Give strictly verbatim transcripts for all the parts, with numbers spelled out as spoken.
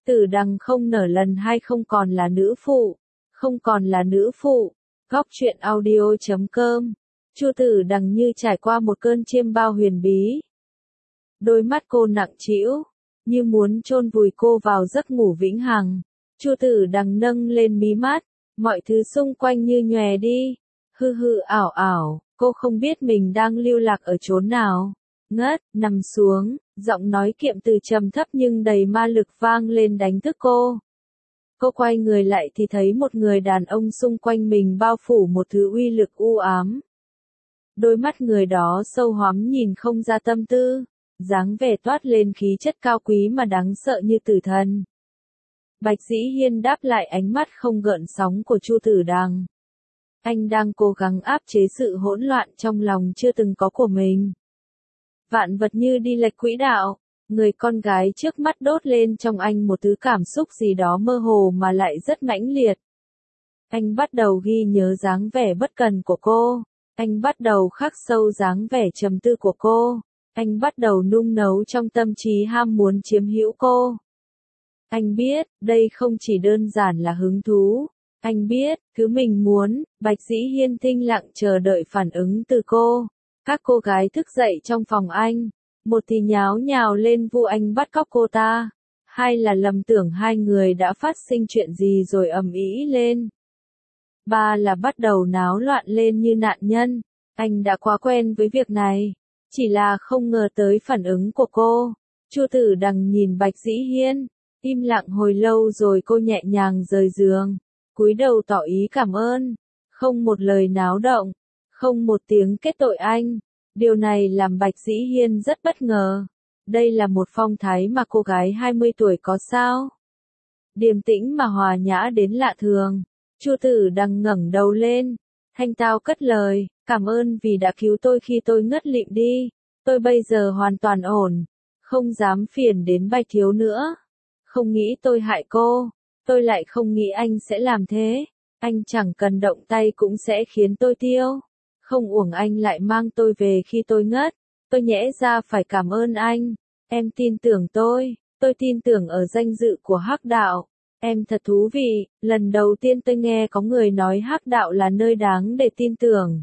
Tử Đằng không nở lần hai không còn là nữ phụ, không còn là nữ phụ. Góc truyện audio chấm com. Chu Tử Đằng như trải qua một cơn chiêm bao huyền bí. Đôi mắt cô nặng trĩu, như muốn chôn vùi cô vào giấc ngủ vĩnh hằng. Chu Tử Đằng nâng lên mí mắt, mọi thứ xung quanh như nhòe đi, hư hư ảo ảo, cô không biết mình đang lưu lạc ở chốn nào. Ngất, nằm xuống, giọng nói kiệm từ trầm thấp nhưng đầy ma lực vang lên đánh thức cô. Cô quay người lại thì thấy một người đàn ông xung quanh mình bao phủ một thứ uy lực u ám. Đôi mắt người đó sâu hoắm nhìn không ra tâm tư, dáng vẻ toát lên khí chất cao quý mà đáng sợ như tử thần. Bạch Dĩ Hiên đáp lại ánh mắt không gợn sóng của Chu Tử Đằng. Anh đang cố gắng áp chế sự hỗn loạn trong lòng chưa từng có của mình. Vạn vật như đi lệch quỹ đạo, người con gái trước mắt đốt lên trong anh một thứ cảm xúc gì đó mơ hồ mà lại rất mãnh liệt. Anh bắt đầu ghi nhớ dáng vẻ bất cần của cô, anh bắt đầu khắc sâu dáng vẻ trầm tư của cô, anh bắt đầu nung nấu trong tâm trí ham muốn chiếm hữu cô. Anh biết, đây không chỉ đơn giản là hứng thú. Anh biết, thứ mình muốn. Bạch Dĩ Hiên thinh lặng chờ đợi phản ứng từ cô. Các cô gái thức dậy trong phòng anh. Một thì nháo nhào lên vu anh bắt cóc cô ta. Hai là lầm tưởng hai người đã phát sinh chuyện gì rồi ầm ĩ lên. Ba là bắt đầu náo loạn lên như nạn nhân. Anh đã quá quen với việc này. Chỉ là không ngờ tới phản ứng của cô. Chu Tử Đằng nhìn Bạch Dĩ Hiên. Im lặng hồi lâu rồi cô nhẹ nhàng rời giường, cúi đầu tỏ ý cảm ơn, không một lời náo động, không một tiếng kết tội anh. Điều này làm Bạch Dĩ Hiên rất bất ngờ. Đây là một phong thái mà cô gái hai mươi tuổi có sao? Điềm tĩnh mà hòa nhã đến lạ thường. Chu Tử Đằng ngẩng đầu lên, thanh tao cất lời, cảm ơn vì đã cứu tôi khi tôi ngất lịm đi. Tôi bây giờ hoàn toàn ổn, không dám phiền đến Bạch thiếu nữa. Không nghĩ tôi hại cô, tôi lại không nghĩ anh sẽ làm thế. Anh chẳng cần động tay cũng sẽ khiến tôi tiêu. Không uổng anh lại mang tôi về khi tôi ngất. Tôi nhẽ ra phải cảm ơn anh. Em tin tưởng tôi, tôi tin tưởng ở danh dự của Hắc Đạo. Em thật thú vị, lần đầu tiên tôi nghe có người nói Hắc Đạo là nơi đáng để tin tưởng.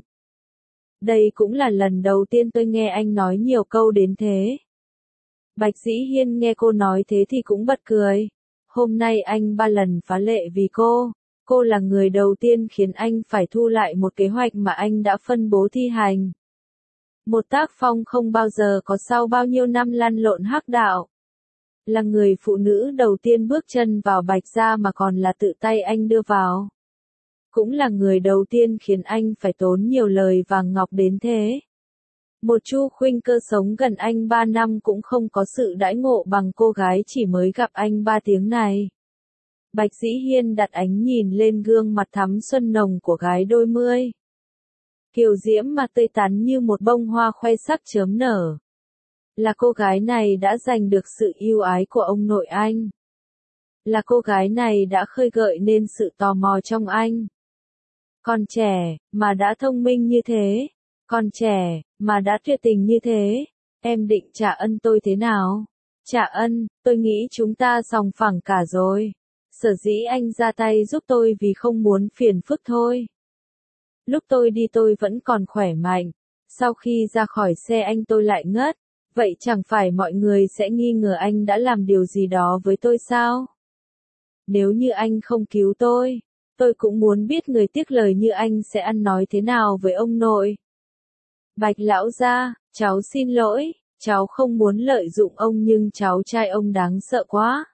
Đây cũng là lần đầu tiên tôi nghe anh nói nhiều câu đến thế. Bạch Dĩ Hiên nghe cô nói thế thì cũng bật cười. Hôm nay anh ba lần phá lệ vì cô. Cô là người đầu tiên khiến anh phải thu lại một kế hoạch mà anh đã phân bố thi hành. Một tác phong không bao giờ có sau bao nhiêu năm lăn lộn Hắc Đạo. Là người phụ nữ đầu tiên bước chân vào Bạch gia mà còn là tự tay anh đưa vào. Cũng là người đầu tiên khiến anh phải tốn nhiều lời vàng ngọc đến thế. Một Chu Khuynh Cơ sống gần anh ba năm cũng không có sự đãi ngộ bằng cô gái chỉ mới gặp anh ba tiếng này. Bạch Dĩ Hiên đặt ánh nhìn lên gương mặt thắm xuân nồng của gái đôi mươi. Kiều diễm mà tươi tắn như một bông hoa khoe sắc chớm nở. Là cô gái này đã giành được sự yêu ái của ông nội anh. Là cô gái này đã khơi gợi nên sự tò mò trong anh. Còn trẻ, mà đã thông minh như thế. Còn trẻ, mà đã tuyệt tình như thế, em định trả ân tôi thế nào? Trả ân, tôi nghĩ chúng ta sòng phẳng cả rồi. Sở dĩ anh ra tay giúp tôi vì không muốn phiền phức thôi. Lúc tôi đi tôi vẫn còn khỏe mạnh. Sau khi ra khỏi xe anh tôi lại ngất. Vậy chẳng phải mọi người sẽ nghi ngờ anh đã làm điều gì đó với tôi sao? Nếu như anh không cứu tôi, tôi cũng muốn biết người tiếc lời như anh sẽ ăn nói thế nào với ông nội. Bạch lão gia, cháu xin lỗi, cháu không muốn lợi dụng ông nhưng cháu trai ông đáng sợ quá.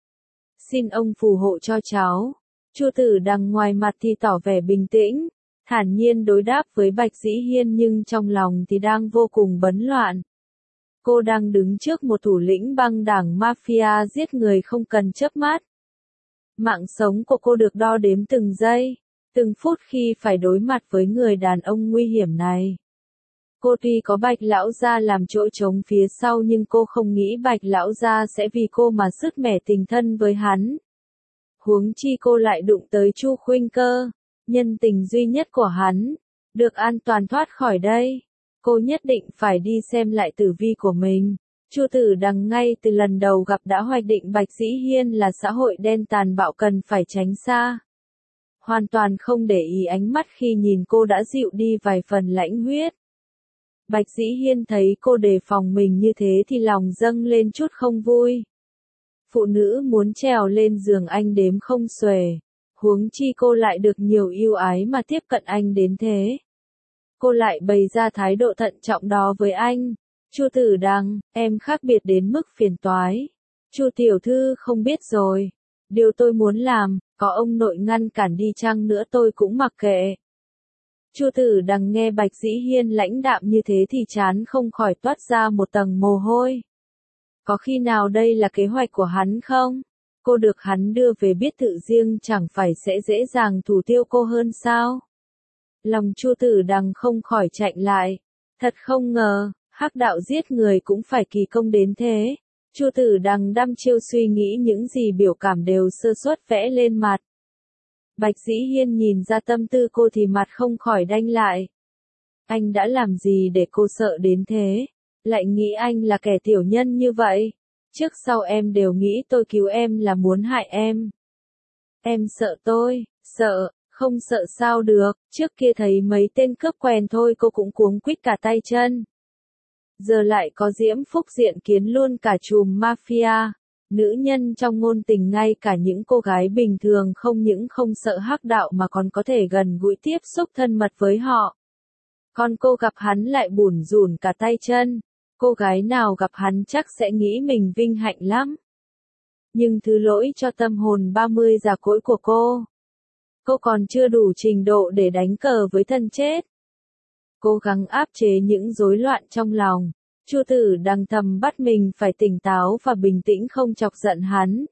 Xin ông phù hộ cho cháu. Chu Tử Đằng ngoài mặt thì tỏ vẻ bình tĩnh, thản nhiên đối đáp với Bạch Dĩ Hiên nhưng trong lòng thì đang vô cùng bấn loạn. Cô đang đứng trước một thủ lĩnh băng đảng mafia giết người không cần chớp mắt. Mạng sống của cô được đo đếm từng giây, từng phút khi phải đối mặt với người đàn ông nguy hiểm này. Cô tuy có Bạch lão gia làm chỗ trống phía sau nhưng cô không nghĩ Bạch lão gia sẽ vì cô mà sứt mẻ tình thân với hắn. Huống chi cô lại đụng tới Chu Khuynh Cơ, nhân tình duy nhất của hắn, được an toàn thoát khỏi đây. Cô nhất định phải đi xem lại tử vi của mình. Chu Tử Đằng ngay từ lần đầu gặp đã hoạch định Bạch Dĩ Hiên là xã hội đen tàn bạo cần phải tránh xa. Hoàn toàn không để ý ánh mắt khi nhìn cô đã dịu đi vài phần lãnh huyết. Bạch Dĩ Hiên thấy cô đề phòng mình như thế thì lòng dâng lên chút không vui. Phụ nữ muốn trèo lên giường anh đếm không xuể, huống chi cô lại được nhiều ưu ái mà tiếp cận anh đến thế. Cô lại bày ra thái độ thận trọng đó với anh. Chu Tử Đằng, em khác biệt đến mức phiền toái. Chu tiểu thư không biết rồi. Điều tôi muốn làm, có ông nội ngăn cản đi chăng nữa tôi cũng mặc kệ. Chu Tử Đằng nghe Bạch Dĩ Hiên lãnh đạm như thế thì trán không khỏi toát ra một tầng mồ hôi. Có khi nào đây là kế hoạch của hắn không? Cô được hắn đưa về biết tự riêng chẳng phải sẽ dễ dàng thủ tiêu cô hơn sao? Lòng Chu Tử Đằng không khỏi chạnh lại. Thật không ngờ, hắc đạo giết người cũng phải kỳ công đến thế. Chu Tử Đằng đăm chiêu suy nghĩ những gì biểu cảm đều sơ suất vẽ lên mặt. Bạch Dĩ Hiên nhìn ra tâm tư cô thì mặt không khỏi đanh lại. Anh đã làm gì để cô sợ đến thế? Lại nghĩ anh là kẻ tiểu nhân như vậy? Trước sau em đều nghĩ tôi cứu em là muốn hại em. Em sợ tôi, sợ, không sợ sao được, trước kia thấy mấy tên cướp quen thôi cô cũng cuống quýt cả tay chân. Giờ lại có Diễm Phúc diện kiến luôn cả chùm mafia. Nữ nhân trong ngôn tình ngay cả những cô gái bình thường không những không sợ hắc đạo mà còn có thể gần gũi tiếp xúc thân mật với họ. Còn cô gặp hắn lại bủn rủn cả tay chân. Cô gái nào gặp hắn chắc sẽ nghĩ mình vinh hạnh lắm. Nhưng thứ lỗi cho tâm hồn ba mươi già cỗi của cô. Cô còn chưa đủ trình độ để đánh cờ với thân chết. Cố gắng áp chế những rối loạn trong lòng. Chu Tử Đằng thầm bắt mình phải tỉnh táo và bình tĩnh không chọc giận hắn.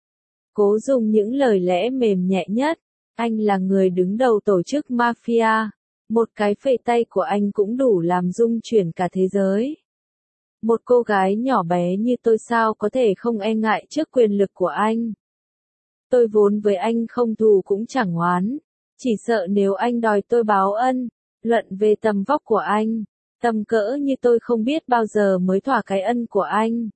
Cố dùng những lời lẽ mềm nhẹ nhất. Anh là người đứng đầu tổ chức mafia. Một cái phẩy tay của anh cũng đủ làm rung chuyển cả thế giới. Một cô gái nhỏ bé như tôi sao có thể không e ngại trước quyền lực của anh. Tôi vốn với anh không thù cũng chẳng oán. Chỉ sợ nếu anh đòi tôi báo ân. Luận về tầm vóc của anh. Tầm cỡ như tôi không biết bao giờ mới thỏa cái ân của anh.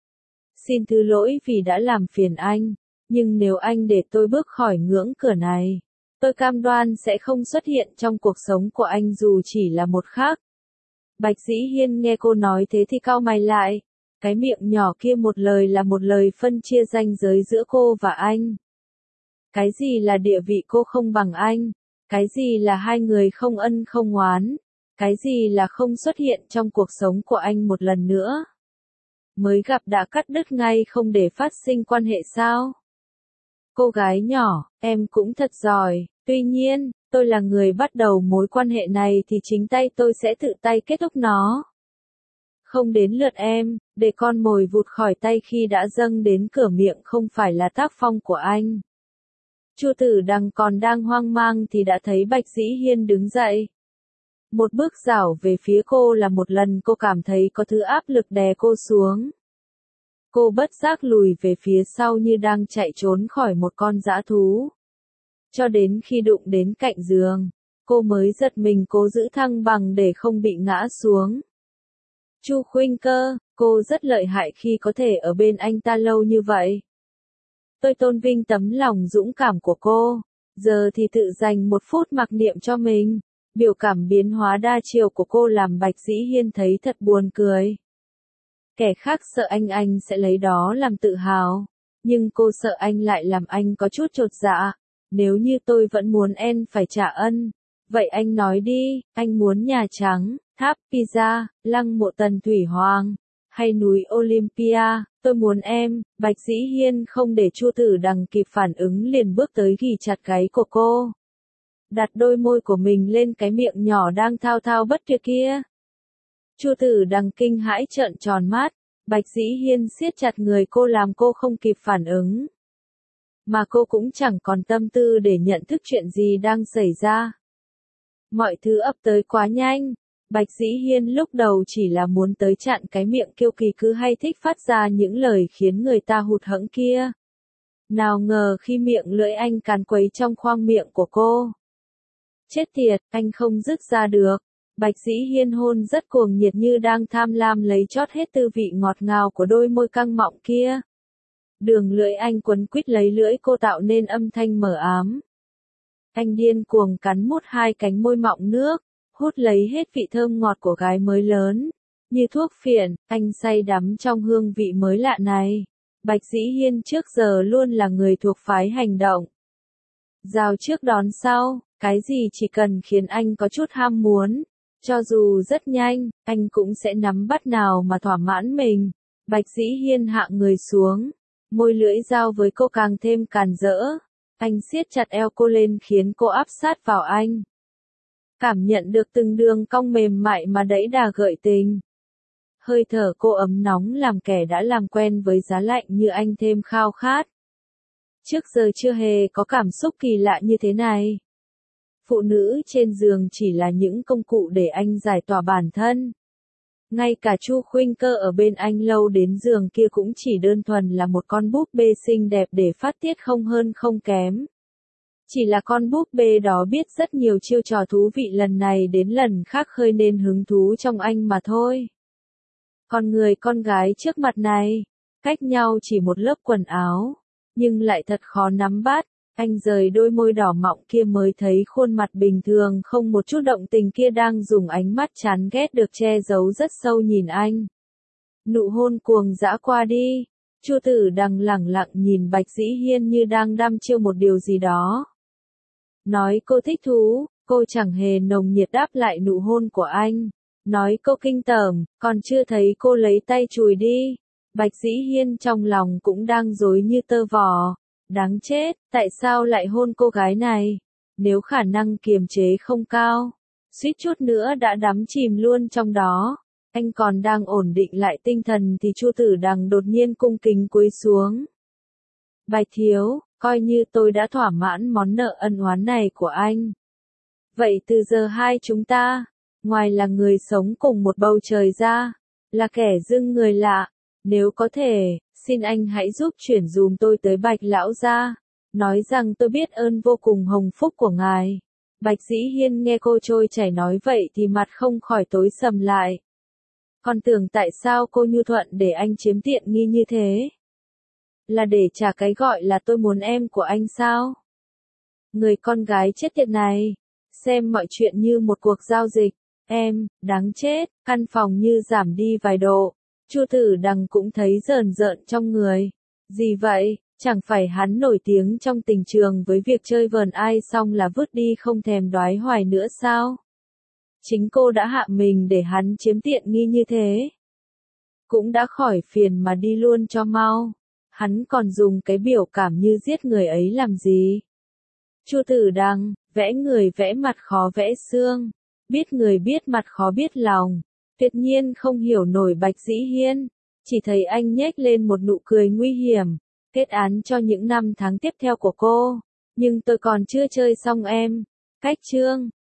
Xin thứ lỗi vì đã làm phiền anh. Nhưng nếu anh để tôi bước khỏi ngưỡng cửa này, tôi cam đoan sẽ không xuất hiện trong cuộc sống của anh dù chỉ là một khắc. Bạch Dĩ Hiên nghe cô nói thế thì cau mày lại. Cái miệng nhỏ kia một lời là một lời phân chia ranh giới giữa cô và anh. Cái gì là địa vị cô không bằng anh? Cái gì là hai người không ân không oán? Cái gì là không xuất hiện trong cuộc sống của anh một lần nữa? Mới gặp đã cắt đứt ngay không để phát sinh quan hệ sao? Cô gái nhỏ, em cũng thật giỏi, tuy nhiên, tôi là người bắt đầu mối quan hệ này thì chính tay tôi sẽ tự tay kết thúc nó. Không đến lượt em, để con mồi vụt khỏi tay khi đã dâng đến cửa miệng không phải là tác phong của anh. Chu Tử Đằng còn đang hoang mang thì đã thấy Bạch Dĩ Hiên đứng dậy. Một bước dảo về phía cô là một lần cô cảm thấy có thứ áp lực đè cô xuống. Cô bất giác lùi về phía sau như đang chạy trốn khỏi một con dã thú. Cho đến khi đụng đến cạnh giường, cô mới giật mình cố giữ thăng bằng để không bị ngã xuống. Chu Khuynh Cơ, cô rất lợi hại khi có thể ở bên anh ta lâu như vậy. Tôi tôn vinh tấm lòng dũng cảm của cô, giờ thì tự dành một phút mặc niệm cho mình. Biểu cảm biến hóa đa chiều của cô làm Bạch Dĩ Hiên thấy thật buồn cười. Kẻ khác sợ anh anh sẽ lấy đó làm tự hào, nhưng cô sợ anh lại làm anh có chút chột dạ. Nếu như tôi vẫn muốn em phải trả ân, vậy anh nói đi, anh muốn Nhà Trắng, tháp Pisa, lăng mộ Tần Thủy Hoàng, hay núi Olympia, tôi muốn em. Bạch Dĩ Hiên không để Chu Tử Đằng kịp phản ứng liền bước tới ghì chặt gáy của cô. Đặt đôi môi của mình lên cái miệng nhỏ đang thao thao bất tuyệt kia. Chu Tử Đằng kinh hãi trợn tròn mắt, Bạch Dĩ Hiên siết chặt người cô làm cô không kịp phản ứng. Mà cô cũng chẳng còn tâm tư để nhận thức chuyện gì đang xảy ra. Mọi thứ ập tới quá nhanh, Bạch Dĩ Hiên lúc đầu chỉ là muốn tới chặn cái miệng kiêu kỳ cứ hay thích phát ra những lời khiến người ta hụt hẫng kia. Nào ngờ khi miệng lưỡi anh càn quấy trong khoang miệng của cô. Chết tiệt, anh không dứt ra được. Bạch Dĩ Hiên hôn rất cuồng nhiệt như đang tham lam lấy chót hết tư vị ngọt ngào của đôi môi căng mọng kia. Đường lưỡi anh quấn quýt lấy lưỡi cô tạo nên âm thanh mờ ám. Anh điên cuồng cắn mút hai cánh môi mọng nước, hút lấy hết vị thơm ngọt của gái mới lớn. Như thuốc phiện, anh say đắm trong hương vị mới lạ này. Bạch Dĩ Hiên trước giờ luôn là người thuộc phái hành động. Giao trước đón sau, cái gì chỉ cần khiến anh có chút ham muốn. Cho dù rất nhanh, anh cũng sẽ nắm bắt nào mà thỏa mãn mình. Bạch Dĩ Hiên hạ người xuống, môi lưỡi dao với cô càng thêm càn rỡ. Anh siết chặt eo cô lên khiến cô áp sát vào anh. Cảm nhận được từng đường cong mềm mại mà đẫy đà gợi tình. Hơi thở cô ấm nóng làm kẻ đã làm quen với giá lạnh như anh thêm khao khát. Trước giờ chưa hề có cảm xúc kỳ lạ như thế này. Phụ nữ trên giường chỉ là những công cụ để anh giải tỏa bản thân. Ngay cả Chu Khuynh Cơ ở bên anh lâu đến giường kia cũng chỉ đơn thuần là một con búp bê xinh đẹp để phát tiết không hơn không kém. Chỉ là con búp bê đó biết rất nhiều chiêu trò thú vị lần này đến lần khác khơi nên hứng thú trong anh mà thôi. Còn người con gái trước mặt này, cách nhau chỉ một lớp quần áo, nhưng lại thật khó nắm bắt. Anh rời đôi môi đỏ mọng kia mới thấy khuôn mặt bình thường không một chút động tình kia đang dùng ánh mắt chán ghét được che giấu rất sâu nhìn anh. Nụ hôn cuồng dã qua đi, Chu Tử Đằng lẳng lặng nhìn Bạch Dĩ Hiên như đang đăm chiêu một điều gì đó. Nói cô thích thú, cô chẳng hề nồng nhiệt đáp lại nụ hôn của anh. Nói cô kinh tởm, còn chưa thấy cô lấy tay chùi đi. Bạch Dĩ Hiên trong lòng cũng đang rối như tơ vò. Đáng chết, tại sao lại hôn cô gái này? Nếu khả năng kiềm chế không cao, suýt chút nữa đã đắm chìm luôn trong đó. Anh còn đang ổn định lại tinh thần thì Chu Tử Đằng đột nhiên cung kính cúi xuống. Bạch thiếu, coi như tôi đã thỏa mãn món nợ ân oán này của anh. Vậy từ giờ hai chúng ta, ngoài là người sống cùng một bầu trời ra, là kẻ dưng người lạ. Nếu có thể, xin anh hãy giúp chuyển dùm tôi tới Bạch lão gia, nói rằng tôi biết ơn vô cùng hồng phúc của ngài. Bạch Dĩ Hiên nghe cô trôi chảy nói vậy thì mặt không khỏi tối sầm lại. Còn tưởng tại sao cô nhu thuận để anh chiếm tiện nghi như thế? Là để trả cái gọi là tôi muốn em của anh sao? Người con gái chết tiệt này, xem mọi chuyện như một cuộc giao dịch. Em, đáng chết, căn phòng như giảm đi vài độ. Chu Tử Đằng cũng thấy rờn rợn trong người. Gì vậy, chẳng phải hắn nổi tiếng trong tình trường với việc chơi vờn ai xong là vứt đi không thèm đoái hoài nữa sao? Chính cô đã hạ mình để hắn chiếm tiện nghi như thế. Cũng đã khỏi phiền mà đi luôn cho mau. Hắn còn dùng cái biểu cảm như giết người ấy làm gì? Chu Tử Đằng, vẽ người vẽ mặt khó vẽ xương. Biết người biết mặt khó biết lòng. Tuyệt nhiên không hiểu nổi Bạch Dĩ Hiên, chỉ thấy anh nhếch lên một nụ cười nguy hiểm, kết án cho những năm tháng tiếp theo của cô. Nhưng tôi còn chưa chơi xong em. Cách chương